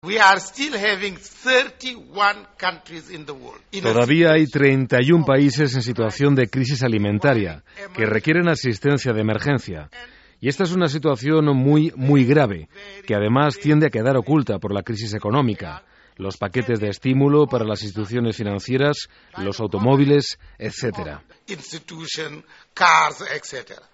Todavía hay 31 países en situación de crisis alimentaria que requieren asistencia de emergencia. Y esta es una situación muy grave, que además tiende a quedar oculta por la crisis económica, los paquetes de estímulo para las instituciones financieras, los automóviles, etcétera.